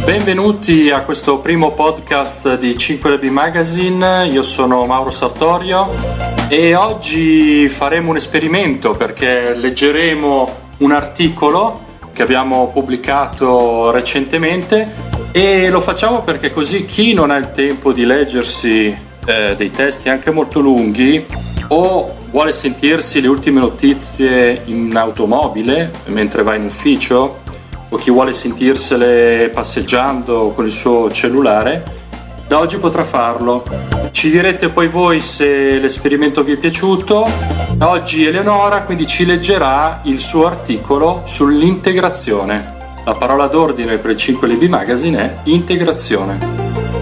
Benvenuti a questo primo podcast di 5LB Magazine. Io sono Mauro Sartorio e oggi faremo un esperimento perché leggeremo un articolo che abbiamo pubblicato recentemente e lo facciamo perché così chi non ha il tempo di leggersi dei testi anche molto lunghi o vuole sentirsi le ultime notizie in automobile mentre va in ufficio o chi vuole sentirsele passeggiando con il suo cellulare, da oggi potrà farlo. Ci direte poi voi se l'esperimento vi è piaciuto. Oggi Eleonora quindi ci leggerà il suo articolo sull'integrazione. La parola d'ordine per il 5LB Magazine è integrazione.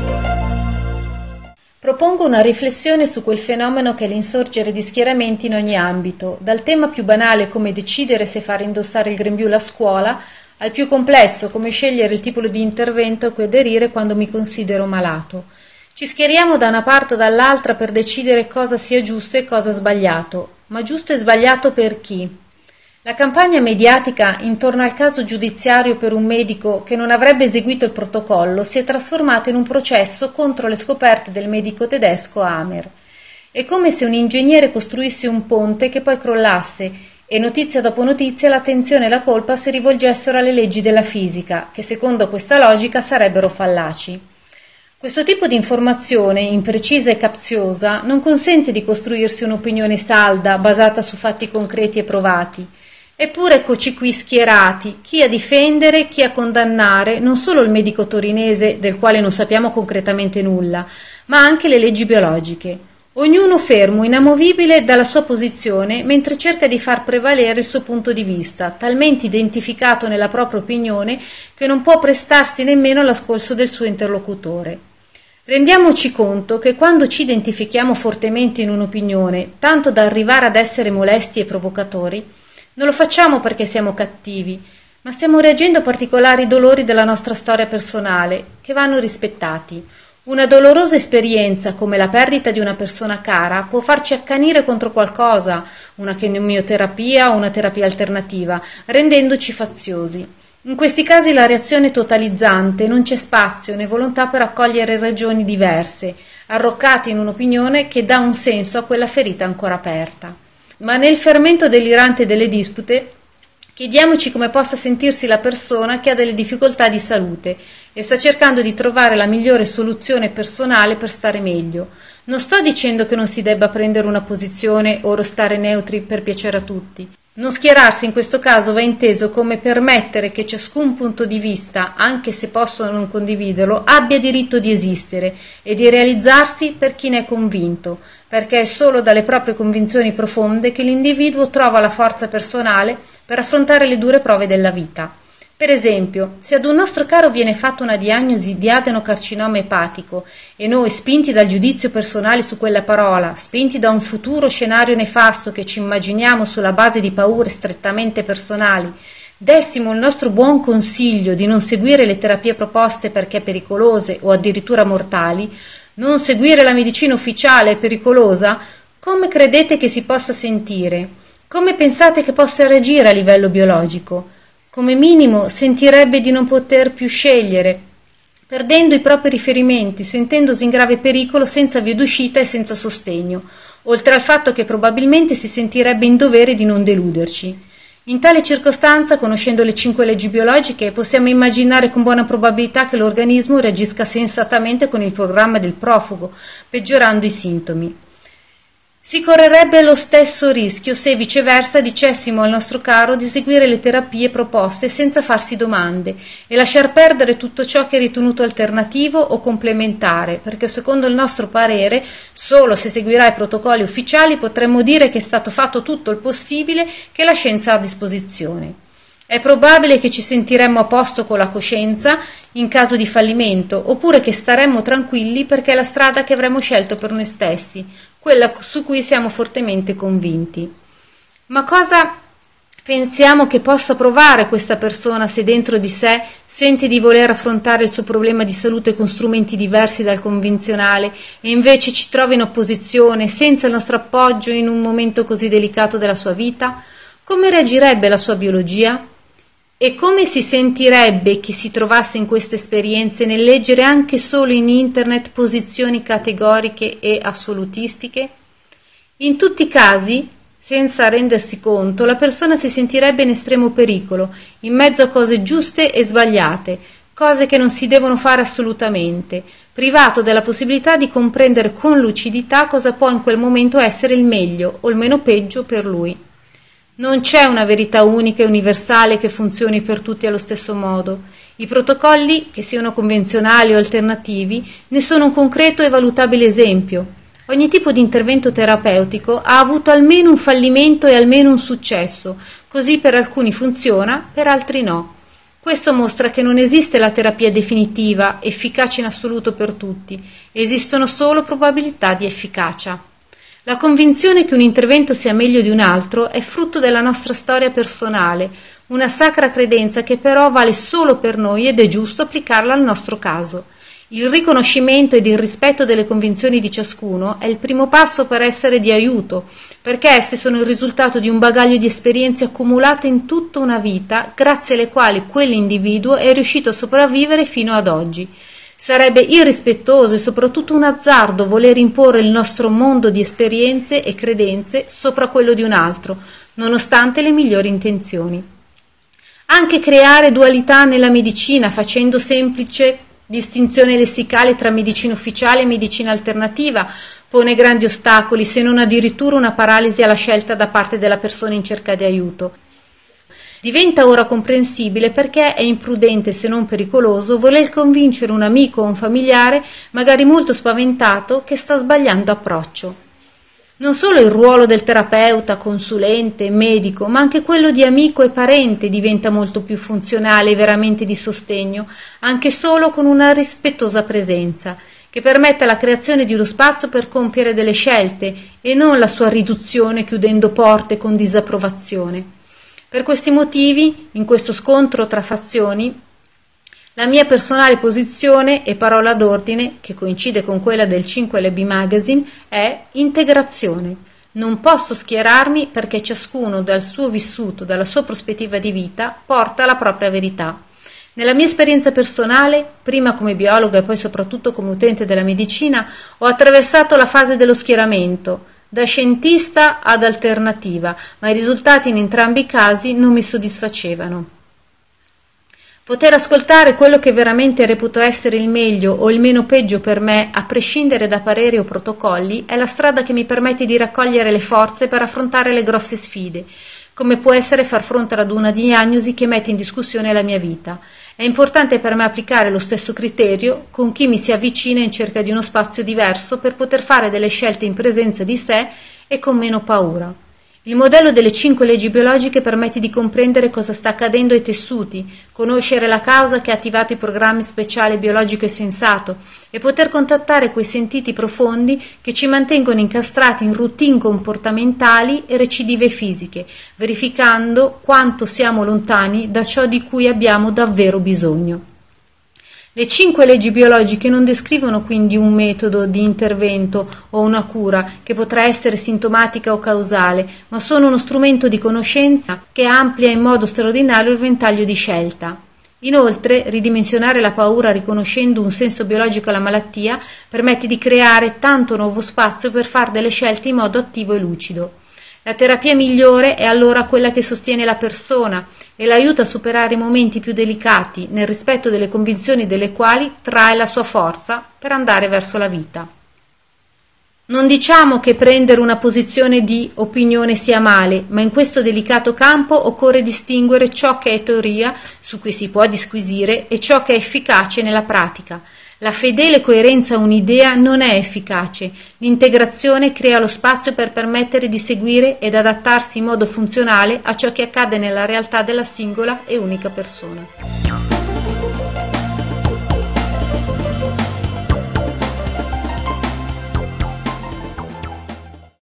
Propongo una riflessione su quel fenomeno che è l'insorgere di schieramenti in ogni ambito, dal tema più banale come decidere se far indossare il grembiule a scuola, al più complesso come scegliere il tipo di intervento a cui aderire quando mi considero malato. Ci schieriamo da una parte o dall'altra per decidere cosa sia giusto e cosa sbagliato, ma giusto e sbagliato per chi? La campagna mediatica intorno al caso giudiziario per un medico che non avrebbe eseguito il protocollo si è trasformata in un processo contro le scoperte del medico tedesco Hamer. È come se un ingegnere costruisse un ponte che poi crollasse e notizia dopo notizia l'attenzione e la colpa si rivolgessero alle leggi della fisica, che secondo questa logica sarebbero fallaci. Questo tipo di informazione, imprecisa e capziosa, non consente di costruirsi un'opinione salda, basata su fatti concreti e provati. Eppure eccoci qui schierati, chi a difendere, chi a condannare, non solo il medico torinese, del quale non sappiamo concretamente nulla, ma anche le leggi biologiche. Ognuno fermo, inamovibile dalla sua posizione, mentre cerca di far prevalere il suo punto di vista, talmente identificato nella propria opinione che non può prestarsi nemmeno all'ascolto del suo interlocutore. Rendiamoci conto che quando ci identifichiamo fortemente in un'opinione, tanto da arrivare ad essere molesti e provocatori, non lo facciamo perché siamo cattivi, ma stiamo reagendo a particolari dolori della nostra storia personale, che vanno rispettati. Una dolorosa esperienza, come la perdita di una persona cara, può farci accanire contro qualcosa, una chemioterapia o una terapia alternativa, rendendoci faziosi. In questi casi la reazione è totalizzante, non c'è spazio né volontà per accogliere ragioni diverse, arroccate in un'opinione che dà un senso a quella ferita ancora aperta. Ma nel fermento delirante delle dispute, chiediamoci come possa sentirsi la persona che ha delle difficoltà di salute e sta cercando di trovare la migliore soluzione personale per stare meglio. Non sto dicendo che non si debba prendere una posizione o restare neutri per piacere a tutti. Non schierarsi in questo caso va inteso come permettere che ciascun punto di vista, anche se posso non condividerlo, abbia diritto di esistere e di realizzarsi per chi ne è convinto, perché è solo dalle proprie convinzioni profonde che l'individuo trova la forza personale per affrontare le dure prove della vita. Per esempio, se ad un nostro caro viene fatta una diagnosi di adenocarcinoma epatico e noi, spinti dal giudizio personale su quella parola, spinti da un futuro scenario nefasto che ci immaginiamo sulla base di paure strettamente personali, dessimo il nostro buon consiglio di non seguire le terapie proposte perché pericolose o addirittura mortali, non seguire la medicina ufficiale è pericolosa, come credete che si possa sentire? Come pensate che possa reagire a livello biologico? Come minimo sentirebbe di non poter più scegliere, perdendo i propri riferimenti, sentendosi in grave pericolo senza via d'uscita e senza sostegno, oltre al fatto che probabilmente si sentirebbe in dovere di non deluderci. In tale circostanza, conoscendo le 5 leggi biologiche, possiamo immaginare con buona probabilità che l'organismo reagisca sensatamente con il programma del profugo, peggiorando i sintomi. Si correrebbe lo stesso rischio se viceversa dicessimo al nostro caro di seguire le terapie proposte senza farsi domande e lasciar perdere tutto ciò che è ritenuto alternativo o complementare, perché secondo il nostro parere, solo se seguirà i protocolli ufficiali potremmo dire che è stato fatto tutto il possibile che la scienza ha a disposizione. È probabile che ci sentiremmo a posto con la coscienza in caso di fallimento, oppure che staremmo tranquilli perché è la strada che avremmo scelto per noi stessi, quella su cui siamo fortemente convinti. Ma cosa pensiamo che possa provare questa persona se dentro di sé sente di voler affrontare il suo problema di salute con strumenti diversi dal convenzionale e invece ci trova in opposizione senza il nostro appoggio in un momento così delicato della sua vita? Come reagirebbe la sua biologia? E come si sentirebbe chi si trovasse in queste esperienze nel leggere anche solo in internet posizioni categoriche e assolutistiche? In tutti i casi, senza rendersi conto, la persona si sentirebbe in estremo pericolo, in mezzo a cose giuste e sbagliate, cose che non si devono fare assolutamente, privato della possibilità di comprendere con lucidità cosa può in quel momento essere il meglio o il meno peggio per lui. Non c'è una verità unica e universale che funzioni per tutti allo stesso modo. I protocolli, che siano convenzionali o alternativi, ne sono un concreto e valutabile esempio. Ogni tipo di intervento terapeutico ha avuto almeno un fallimento e almeno un successo, così per alcuni funziona, per altri no. Questo mostra che non esiste la terapia definitiva, efficace in assoluto per tutti, esistono solo probabilità di efficacia. La convinzione che un intervento sia meglio di un altro è frutto della nostra storia personale, una sacra credenza che però vale solo per noi ed è giusto applicarla al nostro caso. Il riconoscimento ed il rispetto delle convinzioni di ciascuno è il primo passo per essere di aiuto, perché esse sono il risultato di un bagaglio di esperienze accumulate in tutta una vita, grazie alle quali quell'individuo è riuscito a sopravvivere fino ad oggi. Sarebbe irrispettoso e soprattutto un azzardo voler imporre il nostro mondo di esperienze e credenze sopra quello di un altro, nonostante le migliori intenzioni. Anche creare dualità nella medicina, facendo semplice distinzione lessicale tra medicina ufficiale e medicina alternativa, pone grandi ostacoli, se non addirittura una paralisi alla scelta da parte della persona in cerca di aiuto. Diventa ora comprensibile perché è imprudente, se non pericoloso, voler convincere un amico o un familiare, magari molto spaventato, che sta sbagliando approccio. Non solo il ruolo del terapeuta, consulente, medico, ma anche quello di amico e parente diventa molto più funzionale e veramente di sostegno, anche solo con una rispettosa presenza, che permetta la creazione di uno spazio per compiere delle scelte e non la sua riduzione chiudendo porte con disapprovazione. Per questi motivi, in questo scontro tra fazioni, la mia personale posizione e parola d'ordine, che coincide con quella del 5LB Magazine, è integrazione. Non posso schierarmi perché ciascuno dal suo vissuto, dalla sua prospettiva di vita, porta la propria verità. Nella mia esperienza personale, prima come biologa e poi soprattutto come utente della medicina, ho attraversato la fase dello schieramento, da scientista ad alternativa, ma i risultati in entrambi i casi non mi soddisfacevano. Poter ascoltare quello che veramente reputo essere il meglio o il meno peggio per me, a prescindere da pareri o protocolli, è la strada che mi permette di raccogliere le forze per affrontare le grosse sfide, come può essere far fronte ad una diagnosi che mette in discussione la mia vita. È importante per me applicare lo stesso criterio con chi mi si avvicina in cerca di uno spazio diverso per poter fare delle scelte in presenza di sé e con meno paura. Il modello delle 5 leggi biologiche permette di comprendere cosa sta accadendo ai tessuti, conoscere la causa che ha attivato i programmi speciali biologico e sensato e poter contattare quei sentiti profondi che ci mantengono incastrati in routine comportamentali e recidive fisiche, verificando quanto siamo lontani da ciò di cui abbiamo davvero bisogno. Le 5 leggi biologiche non descrivono quindi un metodo di intervento o una cura che potrà essere sintomatica o causale, ma sono uno strumento di conoscenza che amplia in modo straordinario il ventaglio di scelta. Inoltre, ridimensionare la paura riconoscendo un senso biologico alla malattia permette di creare tanto nuovo spazio per fare delle scelte in modo attivo e lucido. La terapia migliore è allora quella che sostiene la persona e l'aiuta a superare i momenti più delicati, nel rispetto delle convinzioni delle quali trae la sua forza per andare verso la vita. Non diciamo che prendere una posizione di opinione sia male, ma in questo delicato campo occorre distinguere ciò che è teoria, su cui si può disquisire, e ciò che è efficace nella pratica. La fedele coerenza a un'idea non è efficace. L'integrazione crea lo spazio per permettere di seguire ed adattarsi in modo funzionale a ciò che accade nella realtà della singola e unica persona.